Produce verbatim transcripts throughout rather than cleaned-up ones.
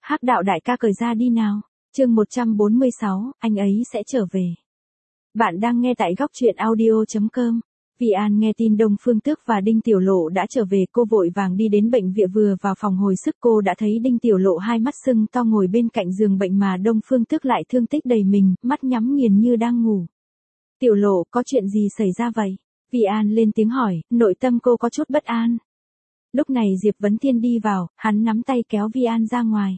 Hắc đạo đại ca cởi ra đi nào. Chương một trăm bốn mươi sáu, anh ấy sẽ trở về. Bạn đang nghe tại góc truyện audio chấm com. Vi An nghe tin Đông Phương Tước và Đinh Tiểu Lộ đã trở về, cô vội vàng đi đến bệnh viện. Vừa vào phòng hồi sức, cô đã thấy Đinh Tiểu Lộ hai mắt sưng to ngồi bên cạnh giường bệnh mà Đông Phương Tước lại thương tích đầy mình, mắt nhắm nghiền như đang ngủ. Tiểu Lộ, có chuyện gì xảy ra vậy? Vi An lên tiếng hỏi, nội tâm cô có chút bất an. Lúc này Diệp Vấn Thiên đi vào, hắn nắm tay kéo Vi An ra ngoài.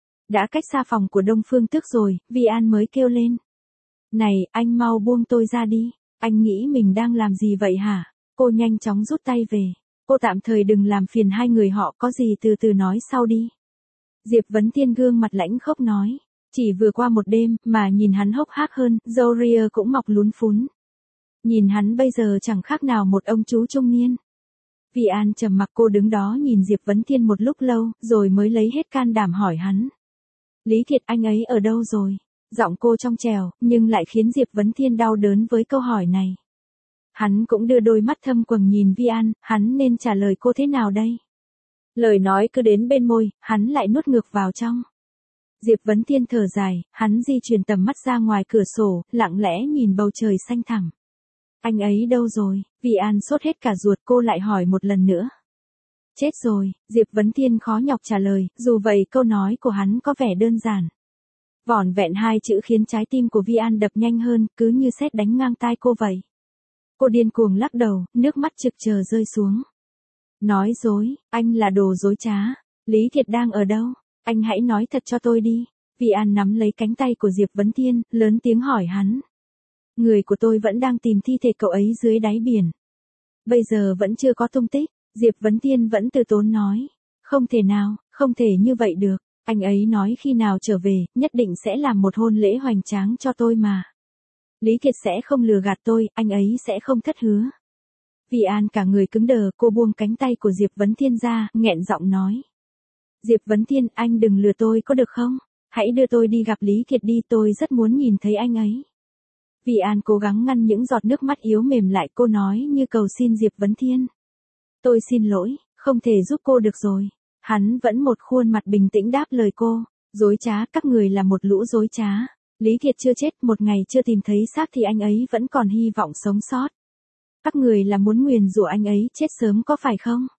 Đã cách xa phòng của Đông Phương Tước rồi, Vi An mới kêu lên. Này, anh mau buông tôi ra đi. Anh nghĩ mình đang làm gì vậy hả? Cô nhanh chóng rút tay về. Cô tạm thời đừng làm phiền hai người họ, có gì từ từ nói sau đi. Diệp Vấn Thiên gương mặt lãnh khốc nói. Chỉ vừa qua một đêm, mà nhìn hắn hốc hác hơn, râu ria cũng mọc lún phún. Nhìn hắn bây giờ chẳng khác nào một ông chú trung niên. Vi An trầm mặc, cô đứng đó nhìn Diệp Vấn Thiên một lúc lâu, rồi mới lấy hết can đảm hỏi hắn. Lý Kiệt, anh ấy ở đâu rồi? Giọng cô trong trẻo, nhưng lại khiến Diệp Vấn Thiên đau đớn với câu hỏi này. Hắn cũng đưa đôi mắt thâm quầng nhìn Vi An, hắn nên trả lời cô thế nào đây? Lời nói cứ đến bên môi, hắn lại nuốt ngược vào trong. Diệp Vấn Thiên thở dài, hắn di chuyển tầm mắt ra ngoài cửa sổ, lặng lẽ nhìn bầu trời xanh thẳm. Anh ấy đâu rồi? Vi An sốt hết cả ruột, cô lại hỏi một lần nữa. Chết rồi, Diệp Vấn Thiên khó nhọc trả lời, dù vậy câu nói của hắn có vẻ đơn giản. Vỏn vẹn hai chữ khiến trái tim của Vi An đập nhanh hơn, cứ như sét đánh ngang tai cô vậy. Cô điên cuồng lắc đầu, nước mắt trực chờ rơi xuống. Nói dối, anh là đồ dối trá. Lý Kiệt đang ở đâu? Anh hãy nói thật cho tôi đi. Vi An nắm lấy cánh tay của Diệp Vấn Thiên, lớn tiếng hỏi hắn. Người của tôi vẫn đang tìm thi thể cậu ấy dưới đáy biển. Bây giờ vẫn chưa có tung tích. Diệp Vấn Thiên vẫn từ tốn nói. Không thể nào, không thể như vậy được. Anh ấy nói khi nào trở về, nhất định sẽ làm một hôn lễ hoành tráng cho tôi mà. Lý Kiệt sẽ không lừa gạt tôi, anh ấy sẽ không thất hứa. Vi An cả người cứng đờ, cô buông cánh tay của Diệp Vấn Thiên ra, nghẹn giọng nói. Diệp Vấn Thiên, anh đừng lừa tôi có được không? Hãy đưa tôi đi gặp Lý Kiệt đi, tôi rất muốn nhìn thấy anh ấy. Vi An cố gắng ngăn những giọt nước mắt yếu mềm lại, cô nói như cầu xin Diệp Vấn Thiên. Tôi xin lỗi, không thể giúp cô được rồi. Hắn vẫn một khuôn mặt bình tĩnh đáp lời cô. Dối trá, các người là một lũ dối trá. Lý Kiệt chưa chết, một ngày chưa tìm thấy xác thì anh ấy vẫn còn hy vọng sống sót. Các người là muốn nguyền rủa anh ấy chết sớm có phải không?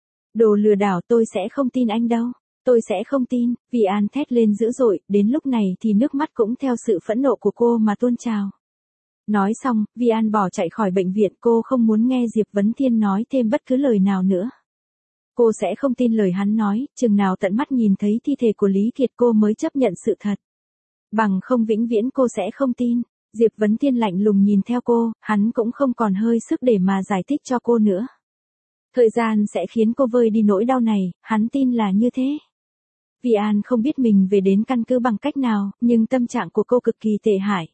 Đồ lừa đảo, tôi sẽ không tin anh đâu. Tôi sẽ không tin. Vi An thét lên dữ dội, đến lúc này thì nước mắt cũng theo sự phẫn nộ của cô mà tuôn trào. Nói xong, Vi An bỏ chạy khỏi bệnh viện, cô không muốn nghe Diệp Vấn Thiên nói thêm bất cứ lời nào nữa. Cô sẽ không tin lời hắn nói, chừng nào tận mắt nhìn thấy thi thể của Lý Kiệt cô mới chấp nhận sự thật. Bằng không vĩnh viễn cô sẽ không tin. Diệp Vấn Thiên lạnh lùng nhìn theo cô, hắn cũng không còn hơi sức để mà giải thích cho cô nữa. Thời gian sẽ khiến cô vơi đi nỗi đau này, hắn tin là như thế. Vi An không biết mình về đến căn cứ bằng cách nào, nhưng tâm trạng của cô cực kỳ tệ hại.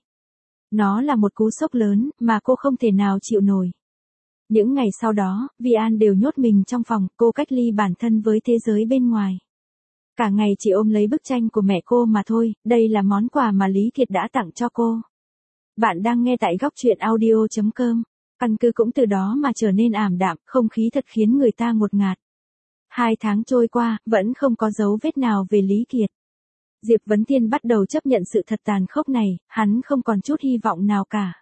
Nó là một cú sốc lớn, mà cô không thể nào chịu nổi. Những ngày sau đó, Vi An đều nhốt mình trong phòng, cô cách ly bản thân với thế giới bên ngoài. Cả ngày chỉ ôm lấy bức tranh của mẹ cô mà thôi, đây là món quà mà Lý Kiệt đã tặng cho cô. Bạn đang nghe tại góc truyện audio chấm com. Căn cứ cũng từ đó mà trở nên ảm đạm, không khí thật khiến người ta ngột ngạt. Hai tháng trôi qua, vẫn không có dấu vết nào về Lý Kiệt. Diệp Vấn Thiên bắt đầu chấp nhận sự thật tàn khốc này, hắn không còn chút hy vọng nào cả.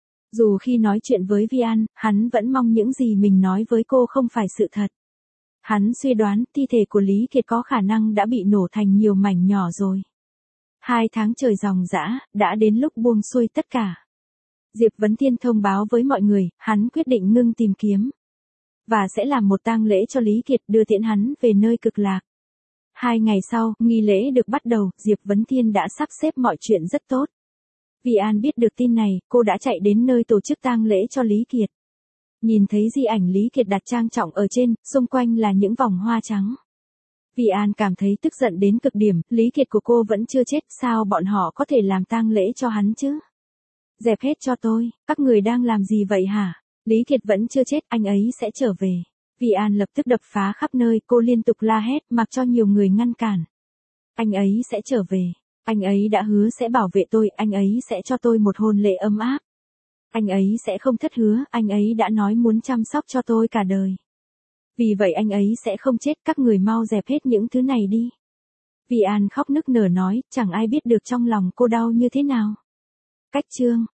Dù khi nói chuyện với Vi An, hắn vẫn mong những gì mình nói với cô không phải sự thật. Hắn suy đoán thi thể của Lý Kiệt có khả năng đã bị nổ thành nhiều mảnh nhỏ rồi. Hai tháng trời ròng rã, đã đến lúc buông xuôi tất cả. Diệp Vấn Thiên thông báo với mọi người, hắn quyết định ngưng tìm kiếm. Và sẽ làm một tang lễ cho Lý Kiệt, đưa tiễn hắn về nơi cực lạc. Hai ngày sau, nghi lễ được bắt đầu, Diệp Vấn Thiên đã sắp xếp mọi chuyện rất tốt. Vi An biết được tin này, cô đã chạy đến nơi tổ chức tang lễ cho Lý Kiệt. Nhìn thấy di ảnh Lý Kiệt đặt trang trọng ở trên, xung quanh là những vòng hoa trắng. Vi An cảm thấy tức giận đến cực điểm, Lý Kiệt của cô vẫn chưa chết, sao bọn họ có thể làm tang lễ cho hắn chứ? Dẹp hết cho tôi, các người đang làm gì vậy hả? Lý Kiệt vẫn chưa chết, anh ấy sẽ trở về. Vi An lập tức đập phá khắp nơi, cô liên tục la hét, mặc cho nhiều người ngăn cản. Anh ấy sẽ trở về. Anh ấy đã hứa sẽ bảo vệ tôi, anh ấy sẽ cho tôi một hôn lễ ấm áp. Anh ấy sẽ không thất hứa, anh ấy đã nói muốn chăm sóc cho tôi cả đời. Vì vậy anh ấy sẽ không chết, các người mau dẹp hết những thứ này đi. Vi An khóc nức nở nói, chẳng ai biết được trong lòng cô đau như thế nào. Cách chương